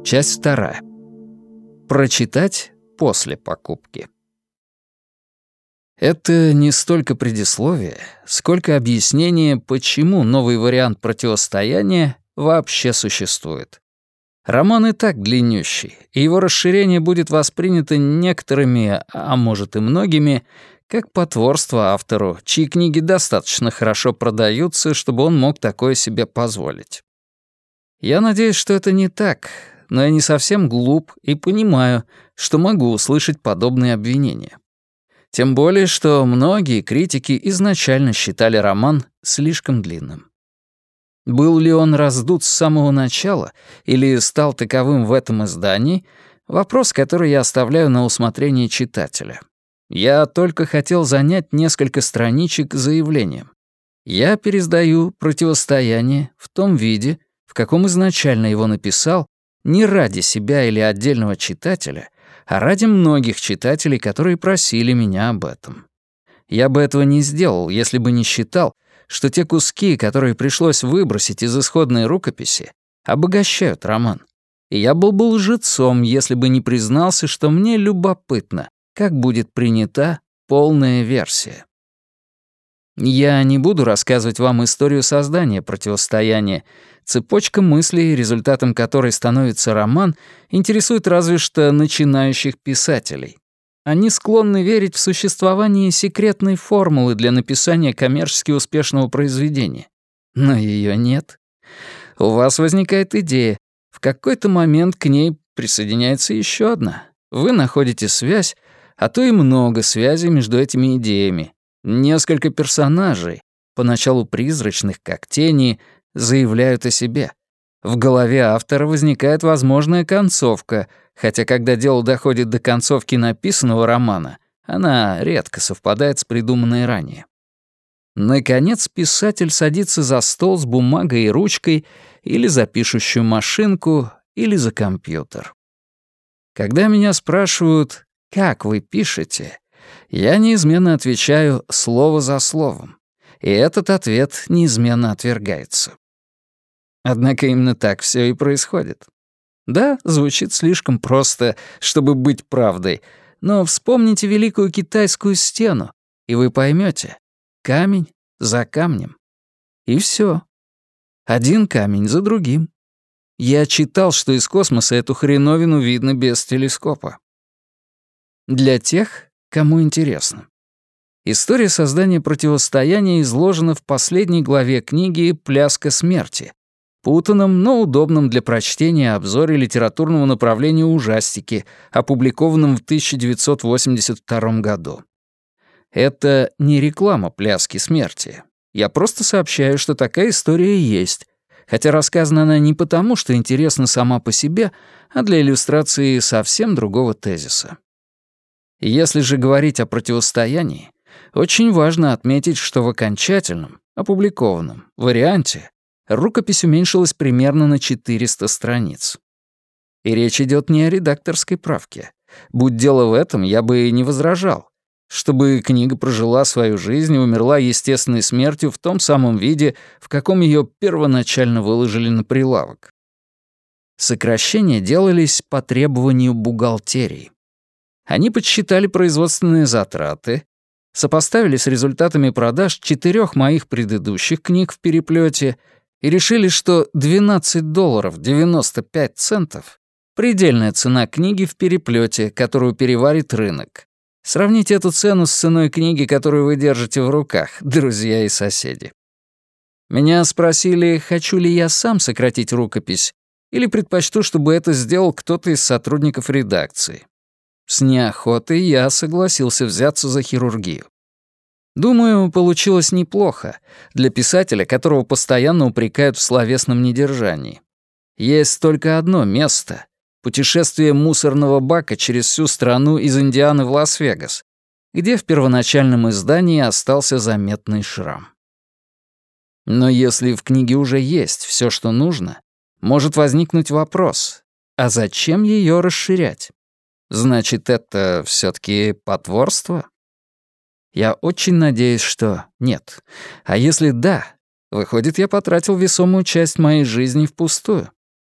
Часть 2. Прочитать после покупки. Это не столько предисловие, сколько объяснение, почему новый вариант противостояния вообще существует. Роман и так длиннющий, и его расширение будет воспринято некоторыми, а может и многими, как потворство автору, чьи книги достаточно хорошо продаются, чтобы он мог такое себе позволить. Я надеюсь, что это не так, но я не совсем глуп и понимаю, что могу услышать подобные обвинения. Тем более, что многие критики изначально считали роман слишком длинным. Был ли он раздут с самого начала или стал таковым в этом издании — вопрос, который я оставляю на усмотрение читателя. Я только хотел занять несколько страничек заявлением. Я пересдаю «Противостояние» в том виде, в каком изначально его написал, не ради себя или отдельного читателя, а ради многих читателей, которые просили меня об этом. Я бы этого не сделал, если бы не считал, что те куски, которые пришлось выбросить из исходной рукописи, обогащают роман. И я был бы лжецом, если бы не признался, что мне любопытно, как будет принята полная версия. Я не буду рассказывать вам историю создания «Противостояния». Цепочка мыслей, результатом которой становится роман, интересует разве что начинающих писателей. Они склонны верить в существование секретной формулы для написания коммерчески успешного произведения. Но ее нет. У вас возникает идея. В какой-то момент к ней присоединяется еще одна. Вы находите связь, а то и много связей между этими идеями. Несколько персонажей, поначалу призрачных, как тени, заявляют о себе. В голове автора возникает возможная концовка, хотя когда дело доходит до концовки написанного романа, она редко совпадает с придуманной ранее. Наконец, писатель садится за стол с бумагой и ручкой или за пишущую машинку, или за компьютер. Когда меня спрашивают «Как вы пишете?», я неизменно отвечаю слово за словом, и этот ответ неизменно отвергается. Однако именно так все и происходит. Да, звучит слишком просто, чтобы быть правдой, но вспомните Великую Китайскую стену, и вы поймете: камень за камнем. И все. Один камень за другим. Я читал, что из космоса эту хреновину видно без телескопа. Для тех, кому интересно. История создания «Противостояния» изложена в последней главе книги «Пляска смерти», путанном, но удобном для прочтения обзоре литературного направления ужастики, опубликованном в 1982 году. Это не реклама «Пляски смерти». Я просто сообщаю, что такая история есть, хотя рассказана она не потому, что интересна сама по себе, а для иллюстрации совсем другого тезиса. Если же говорить о противостоянии, очень важно отметить, что в окончательном, опубликованном варианте рукопись уменьшилась примерно на 400 страниц. И речь идет не о редакторской правке. Будь дело в этом, я бы и не возражал, чтобы книга прожила свою жизнь и умерла естественной смертью в том самом виде, в каком ее первоначально выложили на прилавок. Сокращения делались по требованию бухгалтерии. Они подсчитали производственные затраты, сопоставили с результатами продаж 4 моих предыдущих книг в переплете и решили, что $12.95 — предельная цена книги в переплете, которую переварит рынок. Сравните эту цену с ценой книги, которую вы держите в руках, друзья и соседи. Меня спросили, хочу ли я сам сократить рукопись, или предпочту, чтобы это сделал кто-то из сотрудников редакции. С неохотой я согласился взяться за хирургию. Думаю, получилось неплохо для писателя, которого постоянно упрекают в словесном недержании. Есть только одно место — путешествие мусорного бака через всю страну из Индианы в Лас-Вегас, где в первоначальном издании остался заметный шрам. Но если в книге уже есть все, что нужно, может возникнуть вопрос: а зачем ее расширять? Значит, это все-таки потворство? Я очень надеюсь, что нет. А если да, выходит, я потратил весомую часть моей жизни впустую.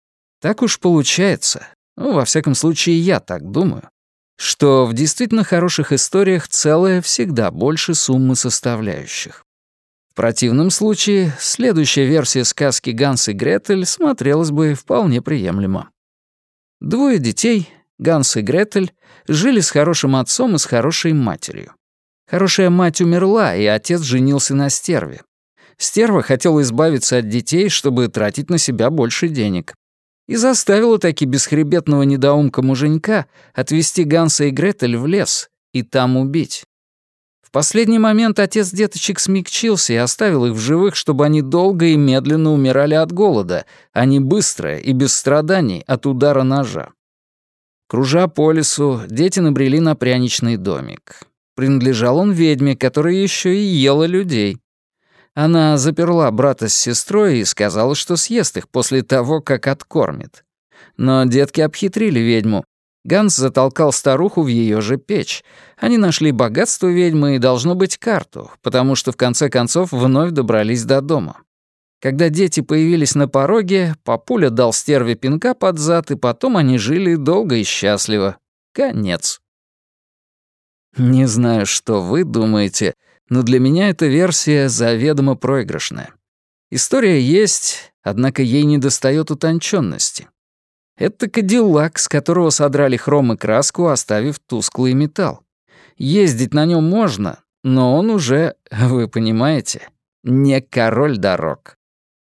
Так уж получается, во всяком случае, я так думаю, что в действительно хороших историях целое всегда больше суммы составляющих. В противном случае следующая версия сказки «Ганс и Гретель» смотрелась бы вполне приемлемо. Двое детей, Ганс и Гретель, жили с хорошим отцом и с хорошей матерью. Хорошая мать умерла, и отец женился на стерве. Стерва хотела избавиться от детей, чтобы тратить на себя больше денег. И заставила таки бесхребетного недоумка-муженька отвезти Ганса и Гретель в лес и там убить. В последний момент отец деточек смягчился и оставил их в живых, чтобы они долго и медленно умирали от голода, а не быстро и без страданий от удара ножа. Кружа по лесу, дети набрели на пряничный домик. Принадлежал он ведьме, которая еще и ела людей. Она заперла брата с сестрой и сказала, что съест их после того, как откормит. Но детки обхитрили ведьму. Ганс затолкал старуху в ее же печь. Они нашли богатство ведьмы и, должно быть, карту, потому что в конце концов вновь добрались до дома. Когда дети появились на пороге, папуля дал стерве пинка под зад, и потом они жили долго и счастливо. Конец. Не знаю, что вы думаете, но для меня эта версия заведомо проигрышная. История есть, однако ей недостает утонченности. Это кадиллак, с которого содрали хром и краску, оставив тусклый металл. Ездить на нем можно, но он уже, вы понимаете, не король дорог.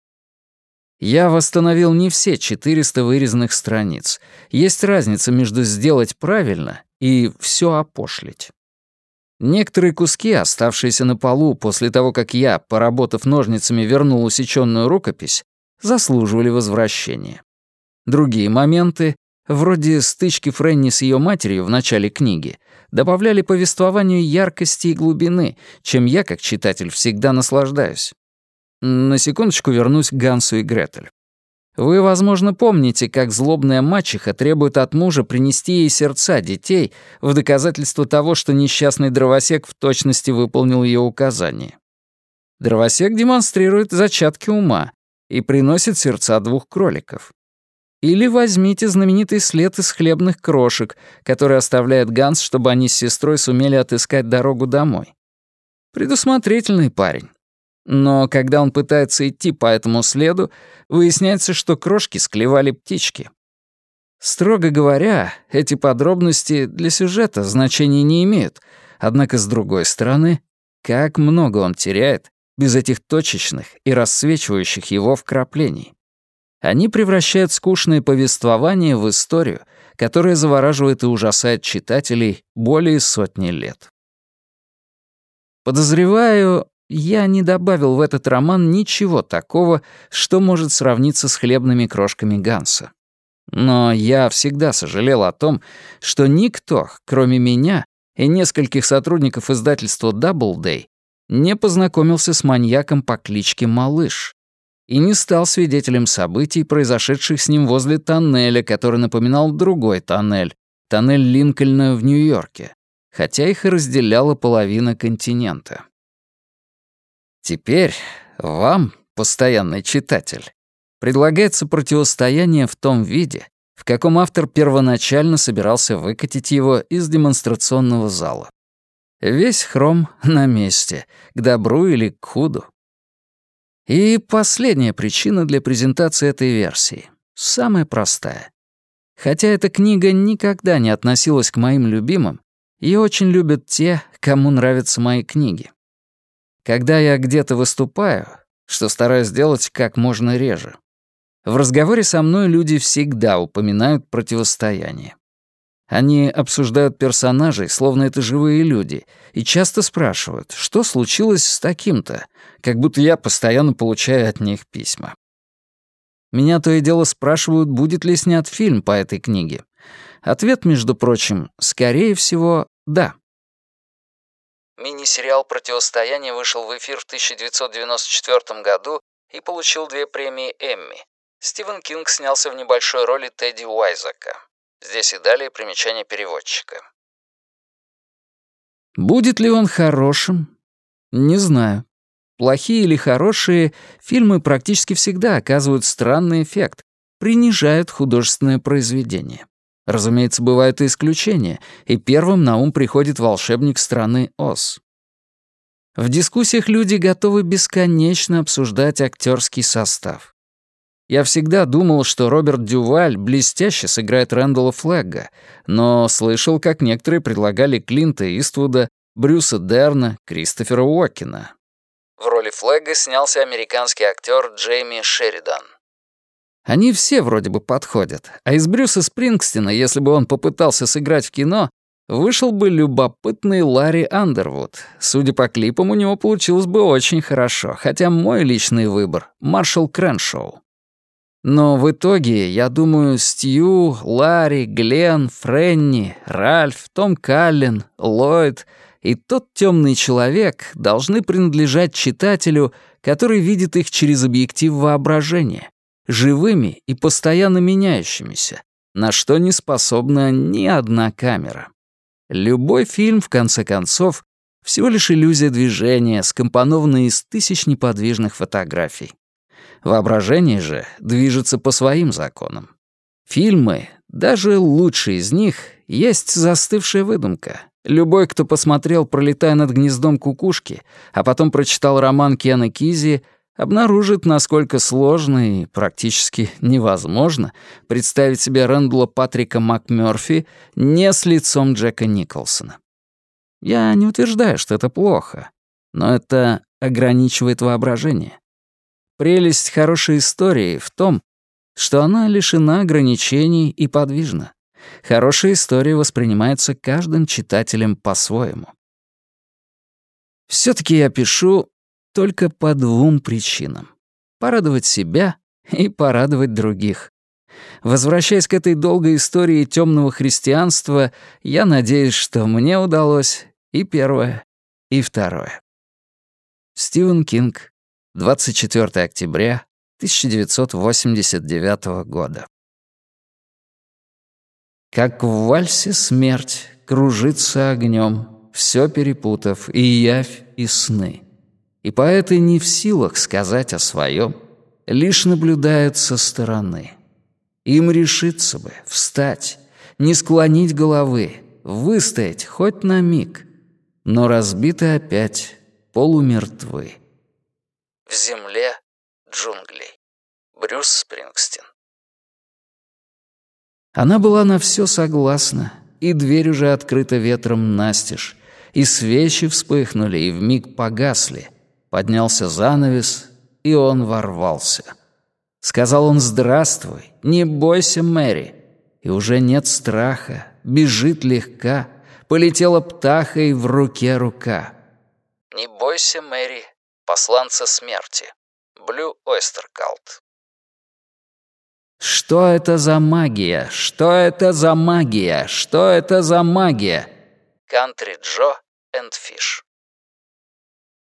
Я восстановил не все 400 вырезанных страниц. Есть разница между сделать правильно и все опошлить. Некоторые куски, оставшиеся на полу после того, как я, поработав ножницами, вернул усечённую рукопись, заслуживали возвращения. Другие моменты, вроде стычки Фрэнни с её матерью в начале книги, добавляли повествованию яркости и глубины, чем я, как читатель, всегда наслаждаюсь. На секундочку вернусь к Гансу и Гретель. Вы, возможно, помните, как злобная мачеха требует от мужа принести ей сердца детей в доказательство того, что несчастный дровосек в точности выполнил ее указание. Дровосек демонстрирует зачатки ума и приносит сердца 2 кроликов. Или возьмите знаменитый след из хлебных крошек, который оставляет Ганс, чтобы они с сестрой сумели отыскать дорогу домой. Предусмотрительный парень. Но когда он пытается идти по этому следу, выясняется, что крошки склевали птички. Строго говоря, эти подробности для сюжета значения не имеют, однако, с другой стороны, как много он теряет без этих точечных и рассвечивающих его вкраплений. Они превращают скучное повествование в историю, которая завораживает и ужасает читателей более 100 лет. Подозреваю, я не добавил в этот роман ничего такого, что может сравниться с хлебными крошками Ганса. Но я всегда сожалел о том, что никто, кроме меня и нескольких сотрудников издательства Doubleday, не познакомился с маньяком по кличке Малыш и не стал свидетелем событий, произошедших с ним возле тоннеля, который напоминал другой тоннель Линкольна в Нью-Йорке, хотя их и разделяла половина континента. Теперь вам, постоянный читатель, предлагается противостояние в том виде, в каком автор первоначально собирался выкатить его из демонстрационного зала. Весь хром на месте, к добру или к худу. И последняя причина для презентации этой версии, самая простая. Хотя эта книга никогда не относилась к моим любимым, ее очень любят те, кому нравятся мои книги. Когда я где-то выступаю, что стараюсь сделать как можно реже, в разговоре со мной люди всегда упоминают противостояние. Они обсуждают персонажей, словно это живые люди, и часто спрашивают, что случилось с таким-то, как будто я постоянно получаю от них письма. Меня то и дело спрашивают, будет ли снят фильм по этой книге. Ответ, между прочим, скорее всего, да. Мини-сериал «Противостояние» вышел в эфир в 1994 году и получил 2 премии Эмми. Стивен Кинг снялся в небольшой роли Тедди Уайзака. Здесь и далее примечание переводчика. Будет ли он хорошим? Не знаю. Плохие или хорошие, фильмы практически всегда оказывают странный эффект, принижают художественное произведение. Разумеется, бывают и исключения, и первым на ум приходит волшебник страны Оз. В дискуссиях люди готовы бесконечно обсуждать актерский состав. Я всегда думал, что Роберт Дюваль блестяще сыграет Рэндалла Флегга, но слышал, как некоторые предлагали Клинта Иствуда, Брюса Дерна, Кристофера Уокена. В роли Флегга снялся американский актер Джейми Шеридан. Они все вроде бы подходят, а из Брюса Спрингстина, если бы он попытался сыграть в кино, вышел бы любопытный Ларри Андервуд. Судя по клипам, у него получилось бы очень хорошо, хотя мой личный выбор — Маршалл Крэншоу. Но в итоге, я думаю, Стью, Ларри, Глен, Фрэнни, Ральф, Том Каллен, Ллойд и тот темный человек должны принадлежать читателю, который видит их через объектив воображения, живыми и постоянно меняющимися, на что не способна ни одна камера. Любой фильм, в конце концов, всего лишь иллюзия движения, скомпонованная из тысяч неподвижных фотографий. Воображение же движется по своим законам. Фильмы, даже лучшие из них, есть застывшая выдумка. Любой, кто посмотрел «Пролетая над гнездом кукушки», а потом прочитал роман Кена Кизи, обнаружит, насколько сложно и практически невозможно представить себе Рэндалла Патрика МакМёрфи не с лицом Джека Николсона. Я не утверждаю, что это плохо, но это ограничивает воображение. Прелесть хорошей истории в том, что она лишена ограничений и подвижна. Хорошая история воспринимается каждым читателем по-своему. Всё-таки я пишу только по двум причинам. Порадовать себя и порадовать других. Возвращаясь к этой долгой истории тёмного христианства, я надеюсь, что мне удалось и первое, и второе. Стивен Кинг, 24 октября 1989 года. Как в вальсе смерть кружится огнем, всё перепутав, и явь, и сны. И поэты не в силах сказать о своем, лишь наблюдают со стороны. Им решиться бы, встать, не склонить головы, выстоять хоть на миг, но разбиты опять, полумертвы. В земле джунглей. Брюс Спрингстин. Она была на все согласна, и дверь уже открыта ветром настежь, и свечи вспыхнули и вмиг погасли. Поднялся занавес, и он ворвался. Сказал он «Здравствуй, не бойся, Мэри». И уже нет страха, бежит легка, полетела птахой в руке рука. «Не бойся, Мэри, посланца смерти». Blue Oyster Cult. Что это за магия? Что это за магия? Что это за магия? Country Joe and Fish.